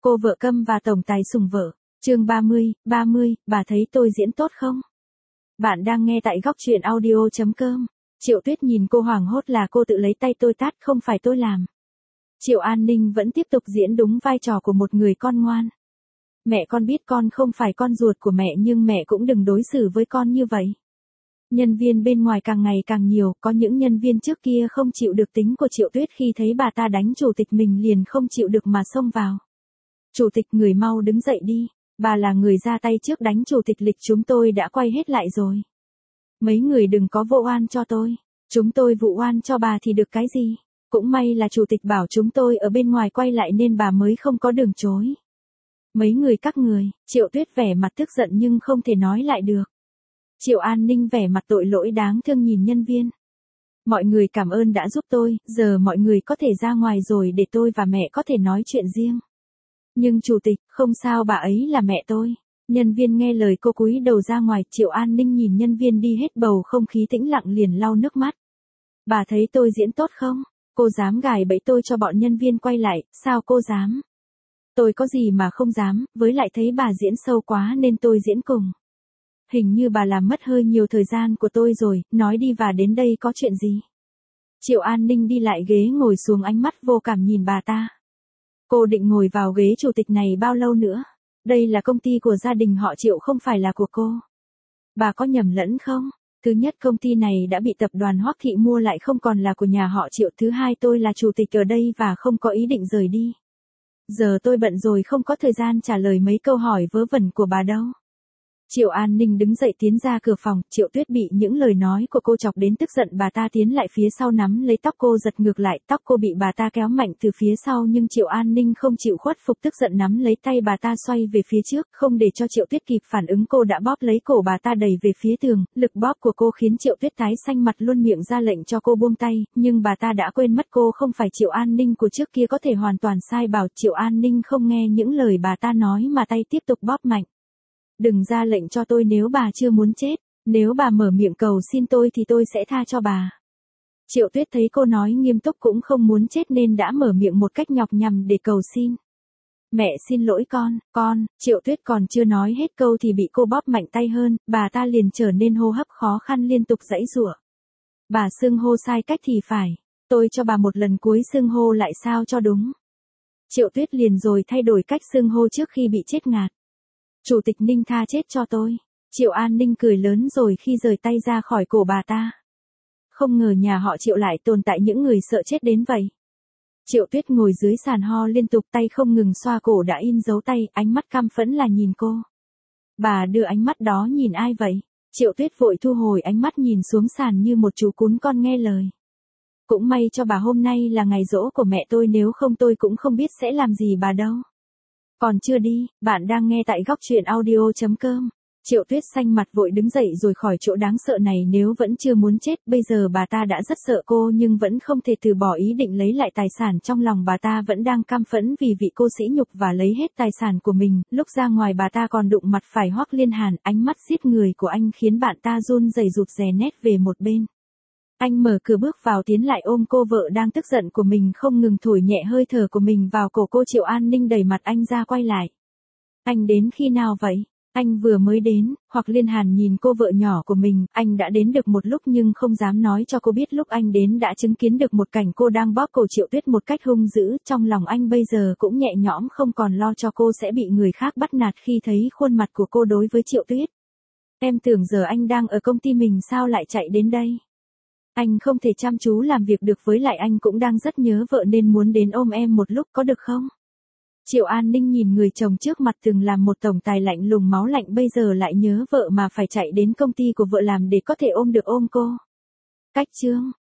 Cô vợ câm và tổng tài sủng vợ. Chương 30, bà thấy tôi diễn tốt không? Bạn đang nghe tại góc truyện audio.com. Triệu Tuyết nhìn cô hoảng hốt là cô tự lấy tay tôi tát, không phải tôi làm. Triệu An Ninh vẫn tiếp tục diễn đúng vai trò của một người con ngoan. Mẹ con biết con không phải con ruột của mẹ nhưng mẹ cũng đừng đối xử với con như vậy. Nhân viên bên ngoài càng ngày càng nhiều, có những nhân viên trước kia không chịu được tính của Triệu Tuyết khi thấy bà ta đánh chủ tịch mình liền không chịu được mà xông vào. Chủ tịch, người mau đứng dậy đi, bà là người ra tay trước đánh chủ tịch, lịch chúng tôi đã quay hết lại rồi. Mấy người đừng có vô oan cho tôi, chúng tôi vụ oan cho bà thì được cái gì, cũng may là chủ tịch bảo chúng tôi ở bên ngoài quay lại nên bà mới không có đường chối. Mấy người các người, Triệu Tuyết vẻ mặt tức giận nhưng không thể nói lại được. Triệu An Ninh vẻ mặt tội lỗi đáng thương nhìn nhân viên. Mọi người cảm ơn đã giúp tôi, giờ mọi người có thể ra ngoài rồi để tôi và mẹ có thể nói chuyện riêng. Nhưng chủ tịch, không sao, bà ấy là mẹ tôi. Nhân viên nghe lời cô cúi đầu ra ngoài. Triệu An Ninh nhìn nhân viên đi hết, bầu không khí tĩnh lặng liền lau nước mắt. Bà thấy tôi diễn tốt không? Cô dám gài bẫy tôi cho bọn nhân viên quay lại, sao cô dám? Tôi có gì mà không dám, với lại thấy bà diễn sâu quá nên tôi diễn cùng. Hình như bà làm mất hơi nhiều thời gian của tôi rồi, nói đi, và đến đây có chuyện gì? Triệu An Ninh đi lại ghế ngồi xuống, ánh mắt vô cảm nhìn bà ta. Cô định ngồi vào ghế chủ tịch này bao lâu nữa? Đây là công ty của gia đình họ Triệu, không phải là của cô. Bà có nhầm lẫn không? Thứ nhất, công ty này đã bị tập đoàn Hoắc Thị mua lại, không còn là của nhà họ Triệu. Thứ hai, tôi là chủ tịch ở đây và không có ý định rời đi. Giờ tôi bận rồi, không có thời gian trả lời mấy câu hỏi vớ vẩn của bà đâu. Triệu An Ninh đứng dậy tiến ra cửa phòng. Triệu Tuyết bị những lời nói của cô chọc đến tức giận, bà ta tiến lại phía sau nắm lấy tóc cô, giật ngược lại, tóc cô bị bà ta kéo mạnh từ phía sau nhưng Triệu An Ninh không chịu khuất phục, tức giận nắm lấy tay bà ta xoay về phía trước, không để cho Triệu Tuyết kịp phản ứng, cô đã bóp lấy cổ bà ta đẩy về phía tường. Lực bóp của cô khiến Triệu Tuyết tái xanh mặt luôn miệng ra lệnh cho cô buông tay, nhưng bà ta đã quên mất cô không phải Triệu An Ninh của trước kia có thể hoàn toàn sai bảo. Triệu An Ninh không nghe những lời bà ta nói mà tay tiếp tục bóp mạnh. Đừng ra lệnh cho tôi nếu bà chưa muốn chết, nếu bà mở miệng cầu xin tôi thì tôi sẽ tha cho bà. Triệu Tuyết thấy cô nói nghiêm túc cũng không muốn chết nên đã mở miệng một cách nhọc nhằn để cầu xin. Mẹ xin lỗi con, Triệu Tuyết còn chưa nói hết câu thì bị cô bóp mạnh tay hơn, bà ta liền trở nên hô hấp khó khăn liên tục giãy giụa. Bà xưng hô sai cách thì phải, tôi cho bà một lần cuối xưng hô lại sao cho đúng. Triệu Tuyết liền rồi thay đổi cách xưng hô trước khi bị chết ngạt. Chủ tịch Ninh tha chết cho tôi. Triệu An Ninh cười lớn rồi khi rời tay ra khỏi cổ bà ta. Không ngờ nhà họ Triệu lại tồn tại những người sợ chết đến vậy. Triệu Tuyết ngồi dưới sàn ho liên tục, tay không ngừng xoa cổ đã in dấu tay, ánh mắt căm phẫn là nhìn cô. Bà đưa ánh mắt đó nhìn ai vậy? Triệu Tuyết vội thu hồi ánh mắt, nhìn xuống sàn như một chú cún con nghe lời. Cũng may cho bà hôm nay là ngày giỗ của mẹ tôi, nếu không tôi cũng không biết sẽ làm gì bà đâu. Còn chưa đi, bạn đang nghe tại góc truyện audio.com. Triệu Tuyết xanh mặt vội đứng dậy rồi khỏi chỗ đáng sợ này, nếu vẫn chưa muốn chết, bây giờ bà ta đã rất sợ cô nhưng vẫn không thể từ bỏ ý định lấy lại tài sản. Trong lòng bà ta vẫn đang căm phẫn vì vị cô sỉ nhục và lấy hết tài sản của mình. Lúc ra ngoài bà ta còn đụng mặt phải Hoắc Liên Hàn, ánh mắt giết người của anh khiến bạn ta run rẩy rụt rè nét về một bên. Anh mở cửa bước vào, tiến lại ôm cô vợ đang tức giận của mình, không ngừng thổi nhẹ hơi thở của mình vào cổ cô. Triệu An Ninh đẩy mặt anh ra quay lại. Anh đến khi nào vậy? Anh vừa mới đến. Hoắc Liên Hàn nhìn cô vợ nhỏ của mình, anh đã đến được một lúc nhưng không dám nói cho cô biết lúc anh đến đã chứng kiến được một cảnh cô đang bóp cổ Triệu Tuyết một cách hung dữ. Trong lòng anh bây giờ cũng nhẹ nhõm, không còn lo cho cô sẽ bị người khác bắt nạt khi thấy khuôn mặt của cô đối với Triệu Tuyết. Em tưởng giờ anh đang ở công ty mình sao lại chạy đến đây? Anh không thể chăm chú làm việc được, với lại anh cũng đang rất nhớ vợ nên muốn đến ôm em một lúc, có được không? Triệu An Ninh nhìn người chồng trước mặt từng làm một tổng tài lạnh lùng máu lạnh, bây giờ lại nhớ vợ mà phải chạy đến công ty của vợ làm để có thể ôm được ôm cô. Cách chương